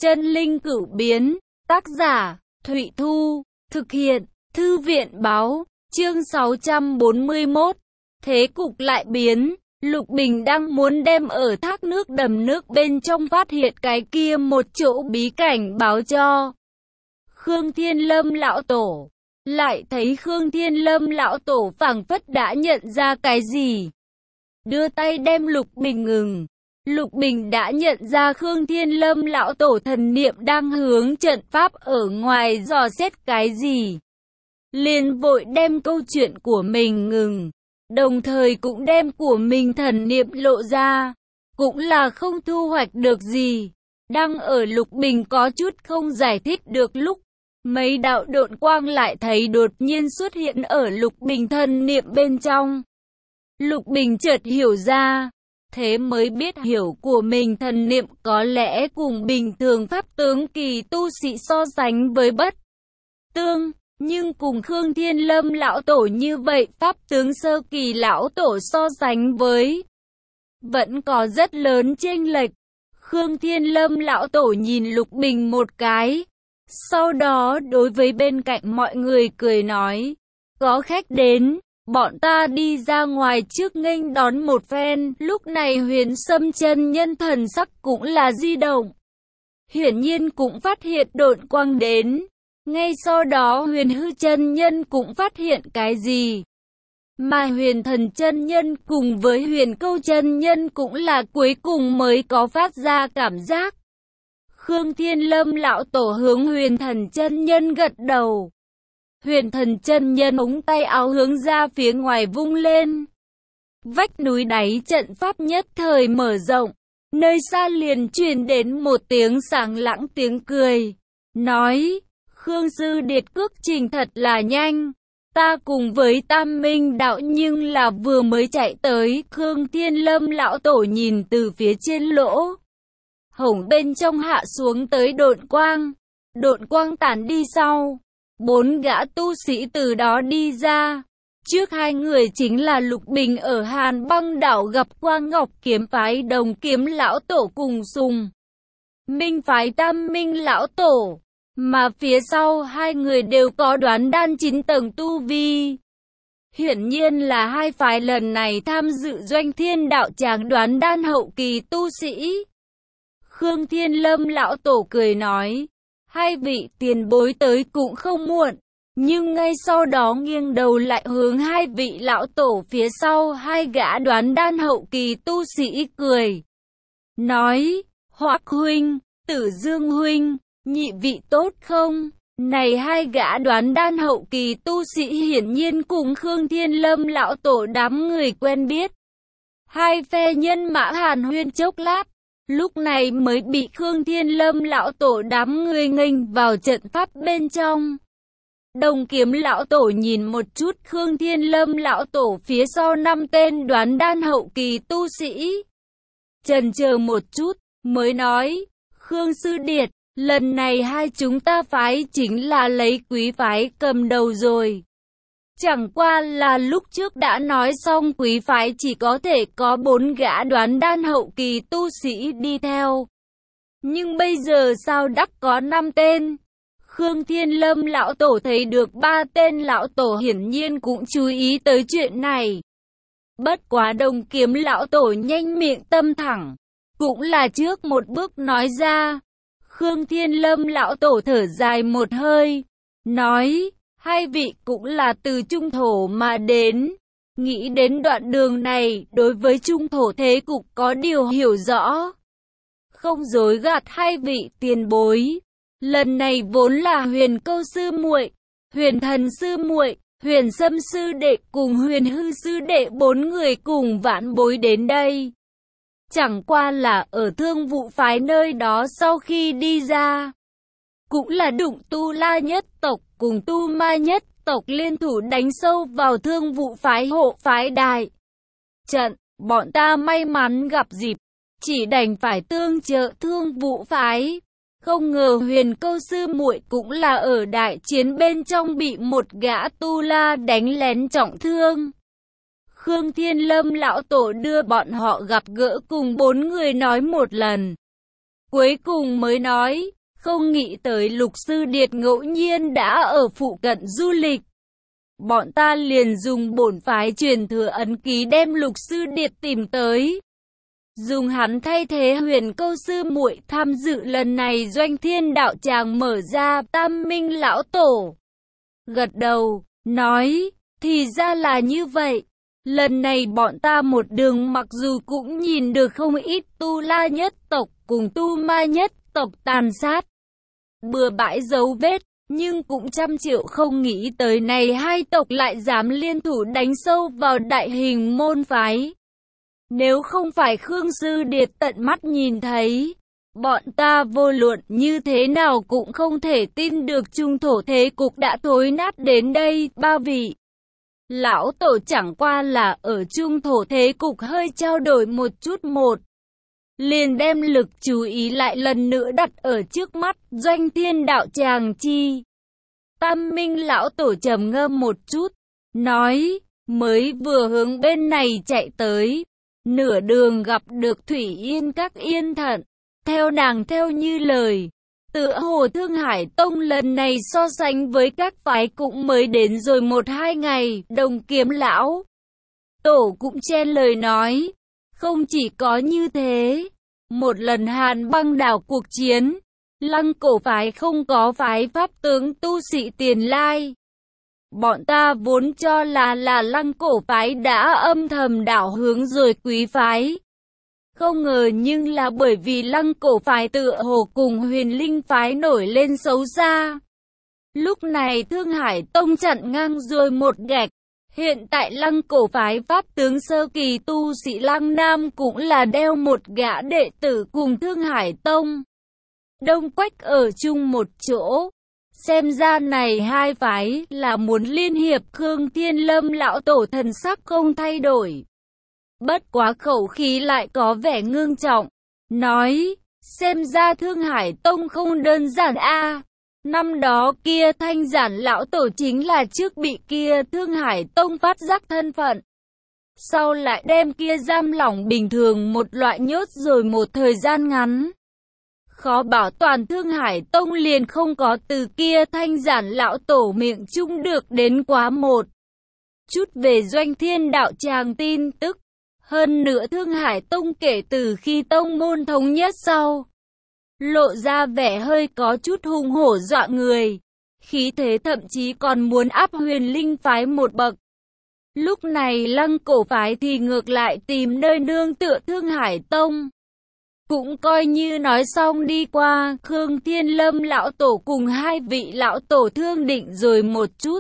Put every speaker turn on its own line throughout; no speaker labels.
Chân linh cửu biến, tác giả, Thụy Thu, thực hiện, Thư viện báo, chương 641. Thế cục lại biến, Lục Bình đang muốn đem ở thác nước đầm nước bên trong phát hiện cái kia một chỗ bí cảnh báo cho Khương Thiên Lâm lão tổ. Lại thấy Khương Thiên Lâm lão tổ phảng phất đã nhận ra cái gì. Đưa tay đem Lục Bình ngừng. Lục Bình đã nhận ra Khương Thiên Lâm lão tổ thần niệm đang hướng trận pháp ở ngoài dò xét cái gì. Liền vội đem câu chuyện của mình ngừng, đồng thời cũng đem của mình thần niệm lộ ra, cũng là không thu hoạch được gì. Đang ở Lục Bình có chút không giải thích được lúc, mấy đạo độn quang lại thấy đột nhiên xuất hiện ở Lục Bình thần niệm bên trong. Lục Bình chợt hiểu ra, thế mới biết hiểu của mình thần niệm có lẽ cùng bình thường pháp tướng kỳ tu sĩ so sánh với bất tương, nhưng cùng Khương Thiên Lâm lão tổ như vậy pháp tướng sơ kỳ lão tổ so sánh với vẫn có rất lớn chênh lệch. Khương Thiên Lâm lão tổ nhìn Lục Bình một cái, sau đó đối với bên cạnh mọi người cười nói, có khách đến. Bọn ta đi ra ngoài trước nghênh đón một phen. Lúc này Huyền Sâm chân nhân thần sắc cũng là di động, hiển nhiên cũng phát hiện độn quang đến. Ngay sau đó Huyền Hư chân nhân cũng phát hiện cái gì, mà Huyền Thần chân nhân cùng với Huyền Câu chân nhân cũng là cuối cùng mới có phát ra cảm giác. Khương Thiên Lâm lão tổ hướng Huyền Thần chân nhân gật đầu. Huyền Thần chân nhân ống tay áo hướng ra phía ngoài vung lên. Vách núi đáy trận pháp nhất thời mở rộng, nơi xa liền truyền đến một tiếng sảng lãng tiếng cười, nói, Khương sư điệt cước trình thật là nhanh, ta cùng với Tam Minh đạo nhưng là vừa mới chạy tới. Khương Thiên Lâm lão tổ nhìn từ phía trên lỗ hổng bên trong hạ xuống tới độn quang tản đi sau. 4 gã tu sĩ từ đó đi ra. Trước hai người chính là Lục Bình ở Hàn Băng đảo gặp qua Ngọc Kiếm phái Đồng Kiếm lão tổ cùng Sùng Minh phái Tam Minh lão tổ, mà phía sau hai người đều có Đoán Đan 9 tầng tu vi. Hiển nhiên là hai phái lần này tham dự doanh thiên đạo tràng Đoán Đan hậu kỳ tu sĩ. Khương Thiên Lâm lão tổ cười nói, hai vị tiền bối tới cũng không muộn, nhưng ngay sau đó nghiêng đầu lại hướng hai vị lão tổ phía sau hai gã Đoán Đan hậu kỳ tu sĩ cười, nói, Hoắc huynh, Tử Dương huynh, nhị vị tốt không? Này hai gã Đoán Đan hậu kỳ tu sĩ hiển nhiên cùng Khương Thiên Lâm lão tổ đám người quen biết. Hai phe nhân mã hàn huyên chốc lát, lúc này mới bị Khương Thiên Lâm lão tổ đám người nghênh vào trận pháp bên trong. Đồng Kiếm lão tổ nhìn một chút Khương Thiên Lâm lão tổ phía sau 5 tên Đoán Đan hậu kỳ tu sĩ, chần chờ một chút, mới nói, Khương sư điệt, lần này hai chúng ta phái chính là lấy Quý phái cầm đầu rồi. Chẳng qua là lúc trước đã nói xong Quý phái chỉ có thể có 4 gã Đoán Đan hậu kỳ tu sĩ đi theo. Nhưng bây giờ sao đắc có 5 tên? Khương Thiên Lâm lão tổ thấy được 3 tên lão tổ hiển nhiên cũng chú ý tới chuyện này. Bất quá Đồng Kiếm lão tổ nhanh miệng tâm thẳng, cũng là trước một bước nói ra. Khương Thiên Lâm lão tổ thở dài một hơi, nói, hai vị cũng là từ trung thổ mà đến. Nghĩ đến đoạn đường này, đối với trung thổ thế cục có điều hiểu rõ. Không dối gạt hai vị tiền bối. Lần này vốn là Huyền Câu sư muội, Huyền Thần sư muội, Huyền Sâm sư đệ cùng Huyền Hư sư đệ 4 người cùng vãn bối đến đây. Chẳng qua là ở Thương Vụ phái nơi đó sau khi đi ra, cũng là đụng Tu La nhất tộc cùng Tu Ma nhất tộc liên thủ đánh sâu vào Thương Vụ phái hộ phái đại trận. Bọn ta may mắn gặp dịp, chỉ đành phải tương trợ Thương Vụ phái. Không ngờ Huyền Câu sư muội cũng là ở đại chiến bên trong bị một gã Tu La đánh lén trọng thương. Khương Thiên Lâm lão tổ đưa bọn họ gặp gỡ cùng 4 người nói một lần, Cuối cùng mới nói, không nghĩ tới Lục Sư Điệt ngẫu nhiên đã ở phụ cận du lịch. Bọn ta liền dùng bổn phái truyền thừa ấn ký đem Lục Sư Điệt tìm tới. Dùng hắn thay thế Huyền Câu sư muội tham dự lần này Doanh Thiên đạo tràng mở ra. Tam Minh lão tổ gật đầu, nói, thì ra là như vậy. Lần này bọn ta một đường mặc dù cũng nhìn được không ít Tu La nhất tộc cùng Tu Ma nhất tộc tàn sát, bừa bãi dấu vết, nhưng cũng trăm triệu không nghĩ tới này hai tộc lại dám liên thủ đánh sâu vào Đại Hình môn phái. Nếu không phải Khương Sư Điệt tận mắt nhìn thấy, bọn ta vô luận như thế nào cũng không thể tin được trung thổ thế cục đã thối nát đến đây. Ba vị lão tổ chẳng qua là ở trung thổ thế cục hơi trao đổi một chút liền đem lực chú ý lại lần nữa đặt ở trước mắt Doanh Thiên đạo tràng chi. Tam Minh lão tổ trầm ngâm một chút, nói, mới vừa hướng bên này chạy tới, nửa đường gặp được Thủy Yên các Yên Thận, theo nàng theo như lời, tựa hồ Thương Hải Tông lần này so sánh với các phái cũng mới đến rồi 1-2 ngày. Đồng Kiếm lão tổ cũng chen lời nói, không chỉ có như thế, một lần Hàn Băng đảo cuộc chiến, Lăng Cổ phái không có phái pháp tướng tu sĩ tiền lai. Bọn ta vốn cho là Lăng Cổ phái đã âm thầm đảo hướng rồi Quý phái. Không ngờ nhưng là bởi vì Lăng Cổ phái tựa hồ cùng Huyền Linh phái nổi lên xấu xa. Lúc này Thương Hải Tông chặn ngang rồi một gạch. Hiện tại Lăng Cổ phái pháp tướng sơ kỳ tu sĩ Lăng Nam cũng là đeo một gã đệ tử cùng Thương Hải Tông Đông Quách ở chung một chỗ. Xem ra này hai phái là muốn liên hiệp. Khương Thiên Lâm lão tổ thần sắc không thay đổi, bất quá khẩu khí lại có vẻ ngưng trọng, nói, xem ra Thương Hải Tông không đơn giản a. Năm đó kia Thanh Giản lão tổ chính là trước bị kia Thương Hải Tông phát giác thân phận, sau lại đem kia giam lỏng bình thường một loại nhốt rồi một thời gian ngắn. Khó bảo toàn Thương Hải Tông liền không có từ kia Thanh Giản lão tổ miệng chung được đến quá một chút về Doanh Thiên đạo tràng tin tức. Hơn nữa Thương Hải Tông kể từ khi tông môn thống nhất sau, lộ ra vẻ hơi có chút hung hổ dọa người, khí thế thậm chí còn muốn áp Huyền Linh phái một bậc. Lúc này Lăng Cổ phái thì ngược lại tìm nơi nương tựa Thương Hải Tông. Cũng coi như nói xong đi qua, Khương Thiên Lâm lão tổ cùng hai vị lão tổ thương định rồi một chút.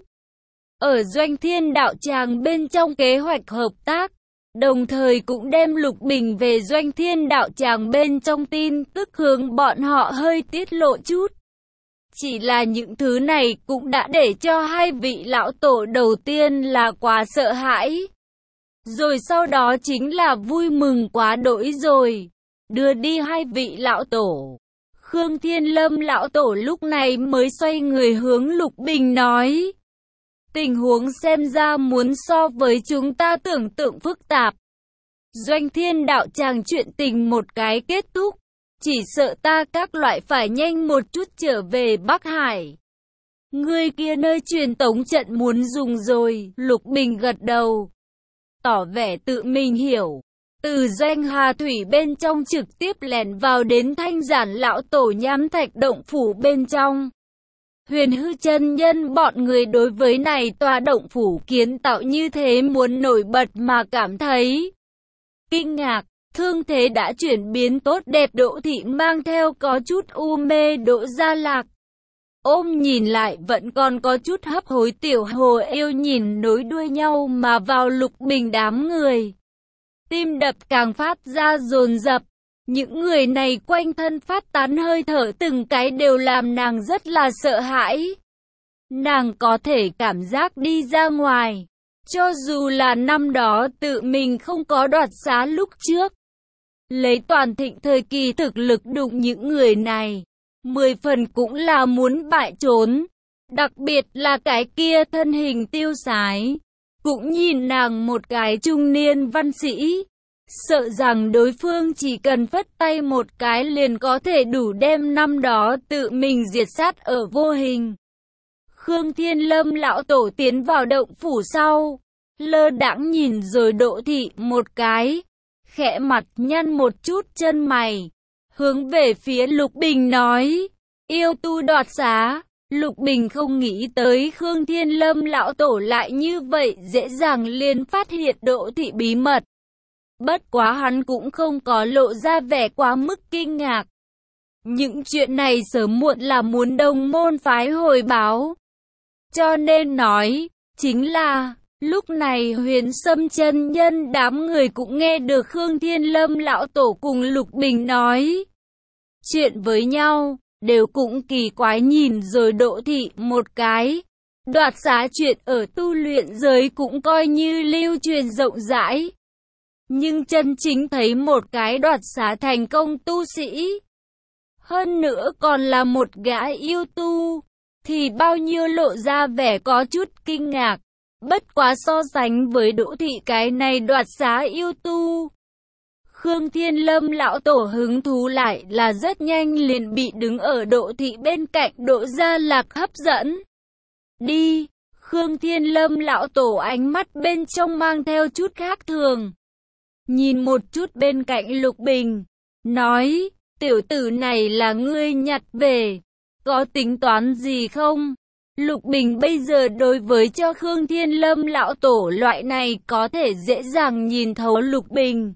Ở Doanh Thiên đạo tràng bên trong kế hoạch hợp tác, đồng thời cũng đem Lục Bình về Doanh Thiên đạo tràng bên trong tin tức hướng bọn họ hơi tiết lộ chút. Chỉ là những thứ này cũng đã để cho hai vị lão tổ đầu tiên là quá sợ hãi. Rồi sau đó chính là vui mừng quá đỗi rồi. Đưa đi hai vị lão tổ, Khương Thiên Lâm lão tổ lúc này mới xoay người hướng Lục Bình nói, tình huống xem ra muốn so với chúng ta tưởng tượng phức tạp. Doanh Thiên đạo tràng chuyện tình một cái kết thúc, chỉ sợ ta các loại phải nhanh một chút trở về Bắc Hải. Người kia nơi truyền tống trận muốn dùng rồi. Lục Bình gật đầu, tỏ vẻ tự mình hiểu. Từ Doanh Hà Thủy bên trong trực tiếp lẻn vào đến Thanh Giản lão tổ Nham Thạch động phủ bên trong. Huyền Hư chân nhân bọn người đối với này tòa động phủ kiến tạo như thế muốn nổi bật mà cảm thấy kinh ngạc. Thương thế đã chuyển biến tốt đẹp. Đỗ Thị mang theo có chút u mê Đỗ Gia Lạc, ôm nhìn lại vẫn còn có chút hấp hối Tiểu Hồ Yêu nhìn nối đuôi nhau mà vào Lục Bình đám người. Tim đập càng phát ra dồn dập. Những người này quanh thân phát tán hơi thở từng cái đều làm nàng rất là sợ hãi. Nàng có thể cảm giác đi ra ngoài, cho dù là năm đó tự mình không có đoạt xá lúc trước, lấy toàn thịnh thời kỳ thực lực đụng những người này, 10 phần cũng là muốn bại trốn. Đặc biệt là cái kia thân hình tiêu sái, cũng nhìn nàng một cái trung niên văn sĩ, sợ rằng đối phương chỉ cần phất tay một cái liền có thể đủ đem năm đó tự mình diệt sát ở vô hình. Khương Thiên Lâm lão tổ tiến vào động phủ sau, lơ đãng nhìn rồi Đỗ Thị một cái, khẽ mặt nhăn một chút chân mày, hướng về phía Lục Bình nói, yêu tu đoạt xá. Lục Bình không nghĩ tới Khương Thiên Lâm lão tổ lại như vậy dễ dàng liền phát hiện Đỗ Thị bí mật. Bất quá hắn cũng không có lộ ra vẻ quá mức kinh ngạc. Những chuyện này sớm muộn là muốn đồng môn phái hồi báo. Cho nên nói, chính là, lúc này Huyền Sâm chân nhân đám người cũng nghe được Khương Thiên Lâm lão tổ cùng Lục Bình nói chuyện với nhau, đều cũng kỳ quái nhìn rồi Đỗ Thị một cái. Đoạt xá chuyện ở tu luyện giới cũng coi như lưu truyền rộng rãi. Nhưng chân chính thấy một cái đoạt xá thành công tu sĩ, hơn nữa còn là một gã yêu tu, thì bao nhiêu lộ ra vẻ có chút kinh ngạc. Bất quá so sánh với Đỗ Thị cái này đoạt xá yêu tu, Khương Thiên Lâm lão tổ hứng thú lại là rất nhanh liền bị đứng ở Đỗ Thị bên cạnh Đỗ Gia Lạc hấp dẫn. Đi, Khương Thiên Lâm lão tổ ánh mắt bên trong mang theo chút khác thường. Nhìn một chút bên cạnh Lục Bình, nói, tiểu tử này là ngươi nhặt về, có tính toán gì không? Lục Bình bây giờ đối với cho Khương Thiên Lâm lão tổ loại này có thể dễ dàng nhìn thấu Lục Bình.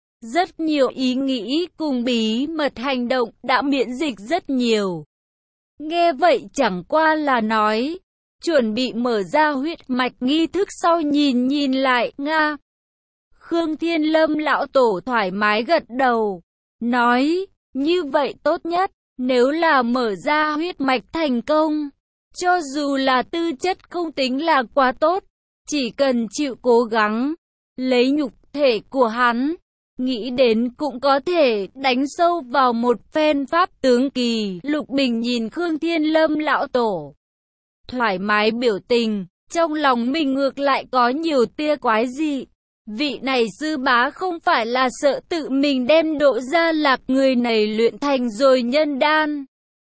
Rất nhiều ý nghĩ cùng bí mật hành động đã miễn dịch rất nhiều. Nghe vậy chẳng qua là nói, chuẩn bị mở ra huyết mạch nghi thức sau nhìn lại, nga. Khương Thiên Lâm lão tổ thoải mái gật đầu, nói, như vậy tốt nhất, nếu là mở ra huyết mạch thành công, cho dù là tư chất không tính là quá tốt, chỉ cần chịu cố gắng, lấy nhục thể của hắn, nghĩ đến cũng có thể đánh sâu vào một phen pháp tướng kỳ. Lục Bình nhìn Khương Thiên Lâm lão tổ, thoải mái biểu tình, trong lòng mình ngược lại có nhiều tia quái dị. Vị này sư bá không phải là sợ tự mình đem Đỗ Gia Lạc người này luyện thành rồi nhân đan.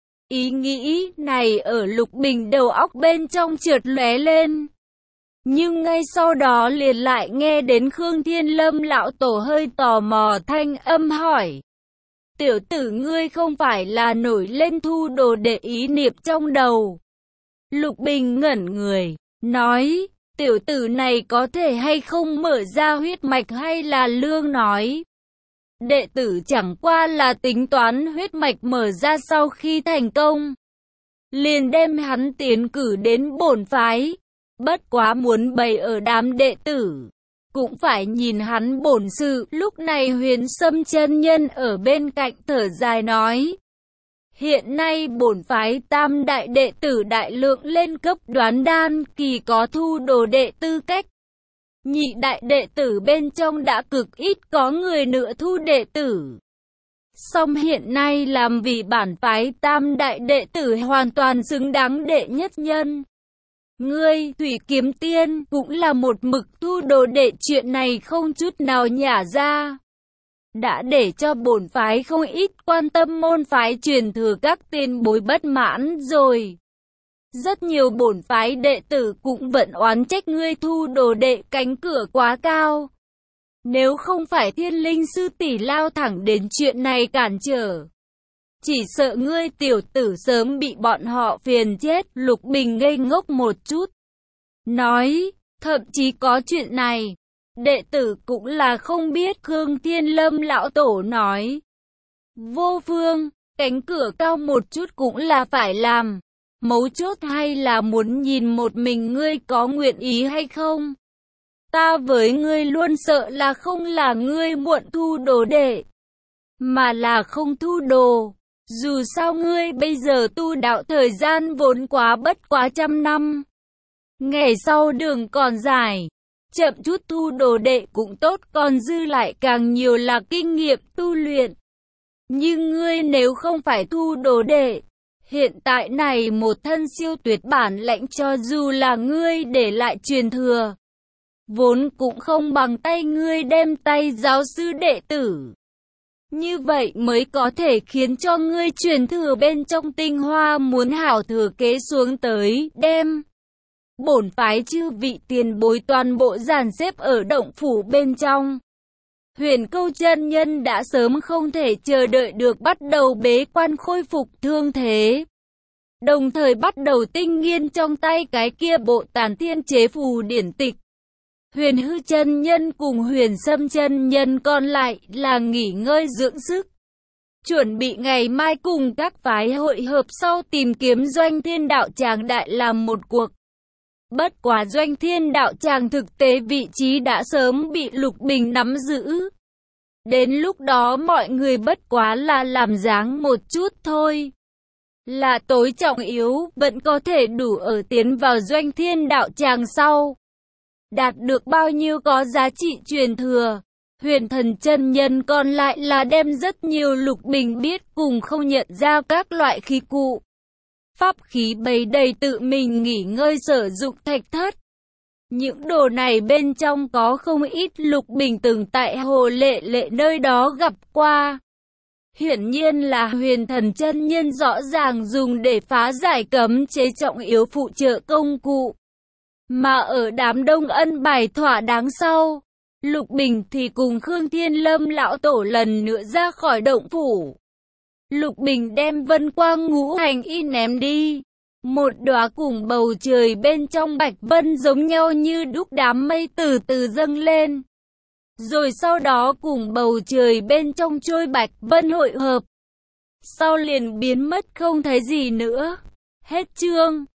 Ý nghĩ này ở Lục Bình đầu óc bên trong chợt lóe lên. Nhưng ngay sau đó liền lại nghe đến Khương Thiên Lâm lão tổ hơi tò mò thanh âm hỏi. Tiểu tử ngươi không phải là nổi lên thu đồ đệ ý niệm trong đầu. Lục Bình ngẩn người, nói, tiểu tử này có thể hay không mở ra huyết mạch hay là lương nói. Đệ tử chẳng qua là tính toán huyết mạch mở ra sau khi thành công, liền đem hắn tiến cử đến bổn phái. Bất quá muốn bày ở đám đệ tử, cũng phải nhìn hắn bổn sự. Lúc này Huyền Sâm chân nhân ở bên cạnh thở dài nói, hiện nay bổn phái tam đại đệ tử đại lượng lên cấp đoán đan kỳ có thu đồ đệ tư cách. Nhị đại đệ tử bên trong đã cực ít có người nữa thu đệ tử. Song hiện nay làm vì bản phái tam đại đệ tử hoàn toàn xứng đáng đệ nhất nhân. Ngươi, Thủy Kiếm Tiên, cũng là một mực thu đồ đệ, chuyện này không chút nào nhả ra. Đã để cho bổn phái không ít quan tâm môn phái truyền thừa các tiền bối bất mãn rồi. Rất nhiều bổn phái đệ tử cũng vẫn oán trách ngươi thu đồ đệ cánh cửa quá cao. Nếu không phải Thiên Linh sư tỷ lao thẳng đến chuyện này cản trở, chỉ sợ ngươi tiểu tử sớm bị bọn họ phiền chết. Lục Bình ngây ngốc một chút, nói, thậm chí có chuyện này, đệ tử cũng là không biết. Khương Thiên Lâm lão tổ nói, vô phương, cánh cửa cao một chút cũng là phải làm. Mấu chốt hay là muốn nhìn một mình ngươi có nguyện ý hay không. Ta với ngươi luôn sợ là không là ngươi muộn thu đồ đệ, mà là không thu đồ. Dù sao ngươi bây giờ tu đạo thời gian vốn quá bất quá 100 năm. Ngày sau đường còn dài, chậm chút thu đồ đệ cũng tốt, còn dư lại càng nhiều là kinh nghiệm tu luyện. Nhưng ngươi nếu không phải thu đồ đệ, hiện tại này một thân siêu tuyệt bản lãnh cho dù là ngươi để lại truyền thừa, vốn cũng không bằng tay ngươi đem tay giáo sư đệ tử. Như vậy mới có thể khiến cho ngươi truyền thừa bên trong tinh hoa muốn hảo thừa kế xuống tới, đem bổn phái chư vị tiền bối toàn bộ dàn xếp ở động phủ bên trong. Huyền Câu chân nhân đã sớm không thể chờ đợi được bắt đầu bế quan khôi phục thương thế. Đồng thời bắt đầu tinh nghiên trong tay cái kia bộ Tản Thiên chế phù điển tịch. Huyền Hư chân nhân cùng Huyền Sâm chân nhân còn lại là nghỉ ngơi dưỡng sức. Chuẩn bị ngày mai cùng các phái hội hợp sau tìm kiếm Doanh Thiên Đạo Tràng đại làm một cuộc. Bất quá Doanh Thiên Đạo Tràng thực tế vị trí đã sớm bị Lục Bình nắm giữ. Đến lúc đó mọi người bất quá là làm dáng một chút thôi. Là tối trọng yếu, vẫn có thể đủ ở tiến vào Doanh Thiên Đạo Tràng sau. Đạt được bao nhiêu có giá trị truyền thừa. Huyền Thần chân nhân còn lại là đem rất nhiều Lục Bình biết cùng không nhận ra các loại khí cụ. Pháp khí bày đầy tự mình nghỉ ngơi sử dụng thạch thất. Những đồ này bên trong có không ít Lục Bình từng tại Hồ Lệ Lệ nơi đó gặp qua. Hiển nhiên là Huyền Thần chân nhân rõ ràng dùng để phá giải cấm chế trọng yếu phụ trợ công cụ. Mà ở đám Đông Ân bài thỏa đáng sau, Lục Bình thì cùng Khương Thiên Lâm lão tổ lần nữa ra khỏi động phủ. Lục Bình đem Vân Quang Ngũ Hành Y ném đi. Một đóa cùng bầu trời bên trong bạch vân giống nhau như đúc đám mây từ từ dâng lên. Rồi sau đó cùng bầu trời bên trong trôi bạch vân hội hợp. Sau liền biến mất không thấy gì nữa. Hết chương.